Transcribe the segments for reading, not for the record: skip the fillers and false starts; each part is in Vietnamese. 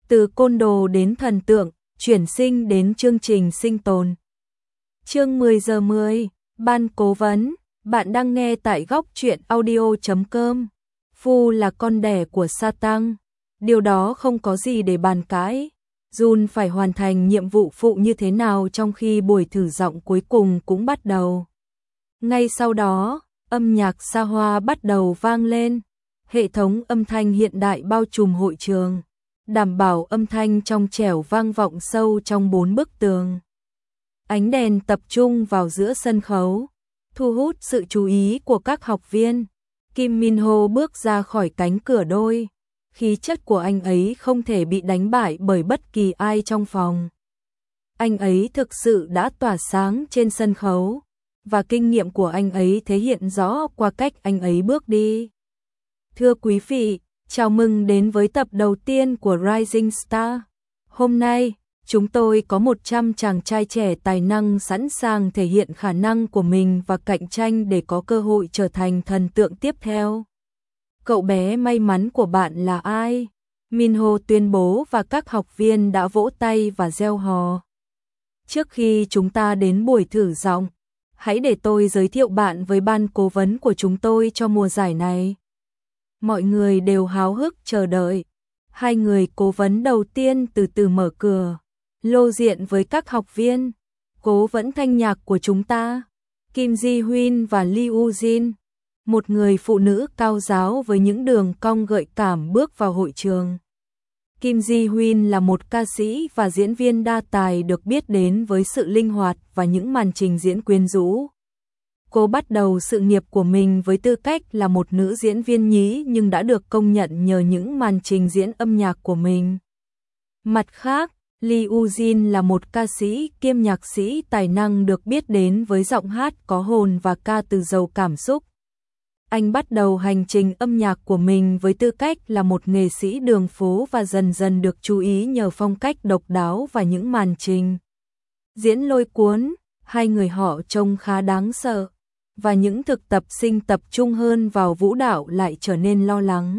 Từ côn đồ đến thần tượng, chuyển sinh đến chương trình sinh tồn. Chương 10 giờ 10, ban cố vấn, bạn đang nghe tại góc truyện audio.com. Phu là con đẻ của Satan, điều đó không có gì để bàn cãi. Jun phải hoàn thành nhiệm vụ phụ như thế nào trong khi buổi thử giọng cuối cùng cũng bắt đầu. Ngay sau đó, âm nhạc xa hoa bắt đầu vang lên. Hệ thống âm thanh hiện đại bao trùm hội trường, đảm bảo âm thanh trong trẻo vang vọng sâu trong 4 bức tường. Ánh đèn tập trung vào giữa sân khấu, thu hút sự chú ý của các học viên. Kim Min Ho bước ra khỏi cánh cửa đôi. Khí chất của anh ấy không thể bị đánh bại bởi bất kỳ ai trong phòng. Anh ấy thực sự đã tỏa sáng trên sân khấu, và kinh nghiệm của anh ấy thể hiện rõ qua cách anh ấy bước đi. Thưa quý vị, chào mừng đến với tập đầu tiên của Rising Star. Hôm nay, chúng tôi có 100 chàng trai trẻ tài năng sẵn sàng thể hiện khả năng của mình và cạnh tranh để có cơ hội trở thành thần tượng tiếp theo. Cậu bé may mắn của bạn là ai? Min Ho tuyên bố và các học viên đã vỗ tay và reo hò. Trước khi chúng ta đến buổi thử giọng, hãy để tôi giới thiệu bạn với ban cố vấn của chúng tôi cho mùa giải này. Mọi người đều háo hức chờ đợi. Hai người cố vấn đầu tiên từ từ mở cửa, lộ diện với các học viên. Cố vấn thanh nhạc của chúng ta, Kim Ji Hyun và Lee Woo Jin, một người phụ nữ cao ráo với những đường cong gợi cảm bước vào hội trường. Kim Ji Hyun là một ca sĩ và diễn viên đa tài được biết đến với sự linh hoạt và những màn trình diễn quyến rũ. Cô bắt đầu sự nghiệp của mình với tư cách là một nữ diễn viên nhí nhưng đã được công nhận nhờ những màn trình diễn âm nhạc của mình. Mặt khác, Lee Woo Jin là một ca sĩ kiêm nhạc sĩ tài năng được biết đến với giọng hát có hồn và ca từ giàu cảm xúc. Anh bắt đầu hành trình âm nhạc của mình với tư cách là một nghệ sĩ đường phố và dần dần được chú ý nhờ phong cách độc đáo và những màn trình diễn lôi cuốn. Hai người họ trông khá đáng sợ, và những thực tập sinh tập trung hơn vào vũ đạo lại trở nên lo lắng.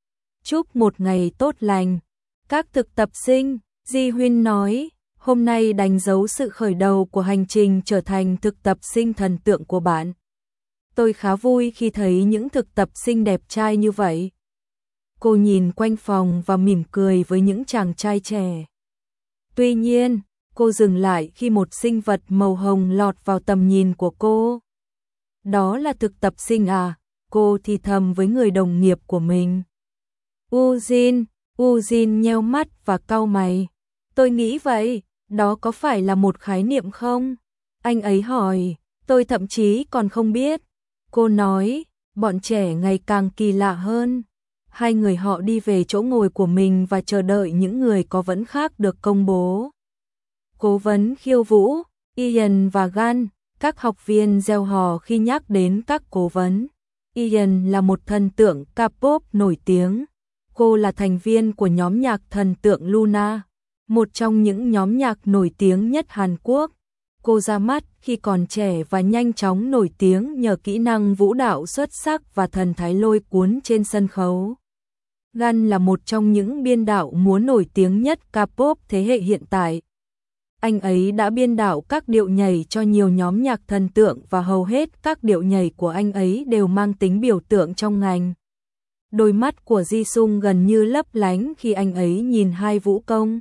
Chúc một ngày tốt lành, các thực tập sinh, Ji Hyun nói, hôm nay đánh dấu sự khởi đầu của hành trình trở thành thực tập sinh thần tượng của bạn. Tôi khá vui khi thấy những thực tập sinh đẹp trai như vậy. Cô nhìn quanh phòng và mỉm cười với những chàng trai trẻ. Tuy nhiên, cô dừng lại khi một sinh vật màu hồng lọt vào tầm nhìn của cô. Đó là thực tập sinh à? Cô thì thầm với người đồng nghiệp của mình. Woo Jin nheo mắt và cau mày. Tôi nghĩ vậy, đó có phải là một khái niệm không? Anh ấy hỏi, tôi thậm chí còn không biết. Cô nói, bọn trẻ ngày càng kỳ lạ hơn. Hai người họ đi về chỗ ngồi của mình và chờ đợi những người có vấn khác được công bố. Cố vấn khiêu vũ, Ian và Gan, các học viên reo hò khi nhắc đến các cố vấn. Ian là một thần tượng K-pop nổi tiếng. Cô là thành viên của nhóm nhạc thần tượng Luna, một trong những nhóm nhạc nổi tiếng nhất Hàn Quốc. Cô ra mắt khi còn trẻ và nhanh chóng nổi tiếng nhờ kỹ năng vũ đạo xuất sắc và thần thái lôi cuốn trên sân khấu. Gan là một trong những biên đạo múa nổi tiếng nhất K-pop thế hệ hiện tại. Anh ấy đã biên đạo các điệu nhảy cho nhiều nhóm nhạc thần tượng và hầu hết các điệu nhảy của anh ấy đều mang tính biểu tượng trong ngành. Đôi mắt của Jisung gần như lấp lánh khi anh ấy nhìn hai vũ công.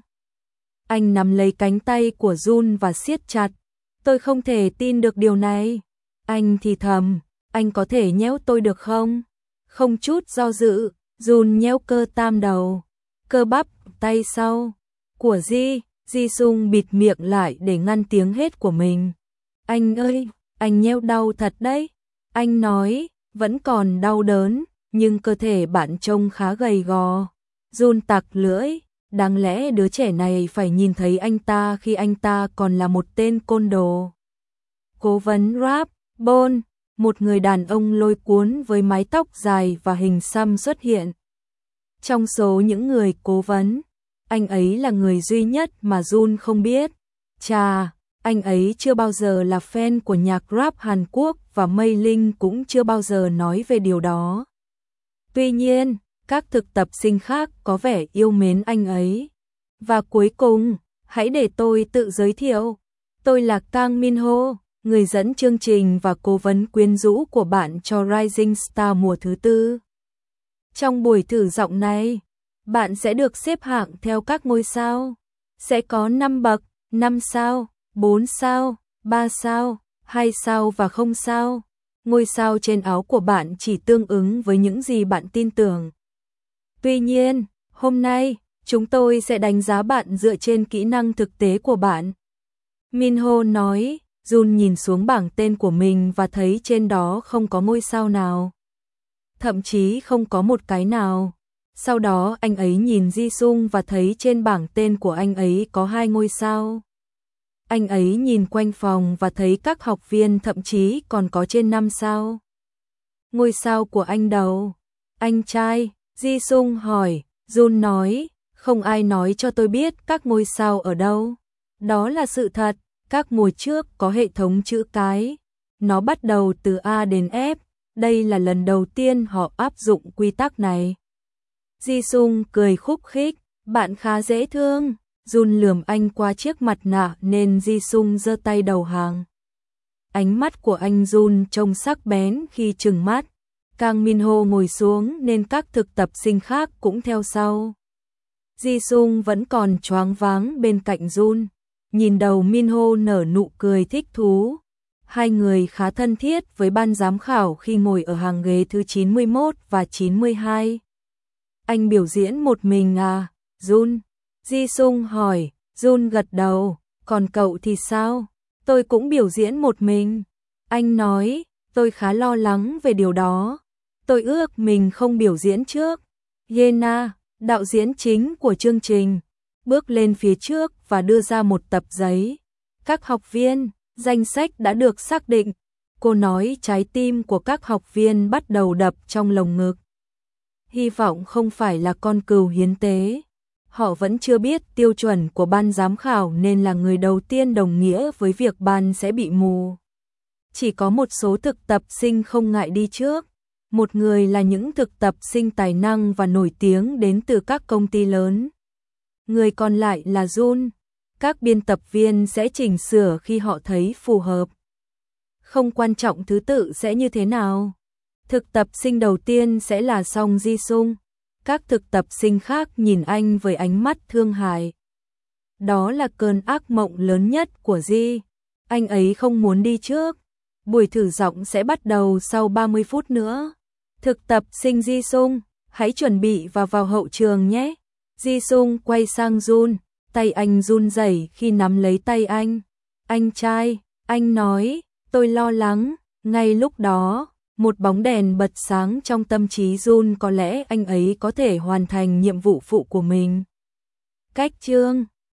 Anh nắm lấy cánh tay của Jun và siết chặt. Tôi không thể tin được điều này. Anh thì thầm, anh có thể nhéo tôi được không? Không chút do dự, Jun nhéo cơ tam đầu, cơ bắp tay sau của Jisung bịt miệng lại để ngăn tiếng hét của mình. Anh ơi, anh nhéo đau thật đấy. Anh nói, vẫn còn đau đớn, nhưng cơ thể bạn trông khá gầy gò. Jun tặc lưỡi, đáng lẽ đứa trẻ này phải nhìn thấy anh ta khi anh ta còn là một tên côn đồ. Cố vấn rap, Bon, một người đàn ông lôi cuốn với mái tóc dài và hình xăm xuất hiện. Trong số những người cố vấn, anh ấy là người duy nhất mà Jun không biết. Chà, anh ấy chưa bao giờ là fan của nhạc rap Hàn Quốc và Mei Linh cũng chưa bao giờ nói về điều đó. Tuy nhiên, các thực tập sinh khác có vẻ yêu mến anh ấy. Và cuối cùng, hãy để tôi tự giới thiệu. Tôi là Kang Min Ho, người dẫn chương trình và cố vấn quyến rũ của bạn cho Rising Star mùa thứ 4. Trong buổi thử giọng này, bạn sẽ được xếp hạng theo các ngôi sao. Sẽ có 5 bậc, 5 sao, 4 sao, 3 sao, 2 sao và 0 sao. Ngôi sao trên áo của bạn chỉ tương ứng với những gì bạn tin tưởng. Tuy nhiên, hôm nay, chúng tôi sẽ đánh giá bạn dựa trên kỹ năng thực tế của bạn. Min Ho nói, Jun nhìn xuống bảng tên của mình và thấy trên đó không có ngôi sao nào. Thậm chí không có một cái nào. Sau đó anh ấy nhìn Ji Sung và thấy trên bảng tên của anh ấy có 2 ngôi sao. Anh ấy nhìn quanh phòng và thấy các học viên thậm chí còn có trên 5 sao. Ngôi sao của anh đâu? Anh trai, Ji Sung hỏi. Jun nói, không ai nói cho tôi biết các ngôi sao ở đâu. Đó là sự thật, các mùa trước có hệ thống chữ cái. Nó bắt đầu từ A đến F, đây là lần đầu tiên họ áp dụng quy tắc này. Ji Sung cười khúc khích, bạn khá dễ thương. Jun lườm anh qua chiếc mặt nạ nên Ji Sung giơ tay đầu hàng. Ánh mắt của anh Jun trông sắc bén khi trừng mắt. Kang Min Ho ngồi xuống nên các thực tập sinh khác cũng theo sau. Ji Sung vẫn còn choáng váng bên cạnh Jun. Nhìn đầu Min Ho nở nụ cười thích thú. Hai người khá thân thiết với ban giám khảo khi ngồi ở hàng ghế thứ 91 và 92. Anh biểu diễn một mình à, Jun? Ji Sung hỏi. Jun gật đầu. Còn cậu thì sao? Tôi cũng biểu diễn một mình. Anh nói, tôi khá lo lắng về điều đó. Tôi ước mình không biểu diễn trước. Yena, đạo diễn chính của chương trình, bước lên phía trước và đưa ra một tập giấy. Các học viên, danh sách đã được xác định. Cô nói trái tim của các học viên bắt đầu đập trong lồng ngực. Hy vọng không phải là con cừu hiến tế. Họ vẫn chưa biết tiêu chuẩn của ban giám khảo nên là người đầu tiên đồng nghĩa với việc ban sẽ bị mù. Chỉ có một số thực tập sinh không ngại đi trước. Một người là những thực tập sinh tài năng và nổi tiếng đến từ các công ty lớn. Người còn lại là Jun. Các biên tập viên sẽ chỉnh sửa khi họ thấy phù hợp. Không quan trọng thứ tự sẽ như thế nào. Thực tập sinh đầu tiên sẽ là Song Ji Sung. Các thực tập sinh khác nhìn anh với ánh mắt thương hại. Đó là cơn ác mộng lớn nhất của Ji. Anh ấy không muốn đi trước. Buổi thử giọng sẽ bắt đầu sau 30 phút nữa. Thực tập sinh Ji Sung, hãy chuẩn bị và vào hậu trường nhé. Ji Sung quay sang Jun, tay anh run rẩy khi nắm lấy tay anh. Anh trai, anh nói, tôi lo lắng. Ngay lúc đó, một bóng đèn bật sáng trong tâm trí Jun, có lẽ anh ấy có thể hoàn thành nhiệm vụ phụ của mình. Cách chương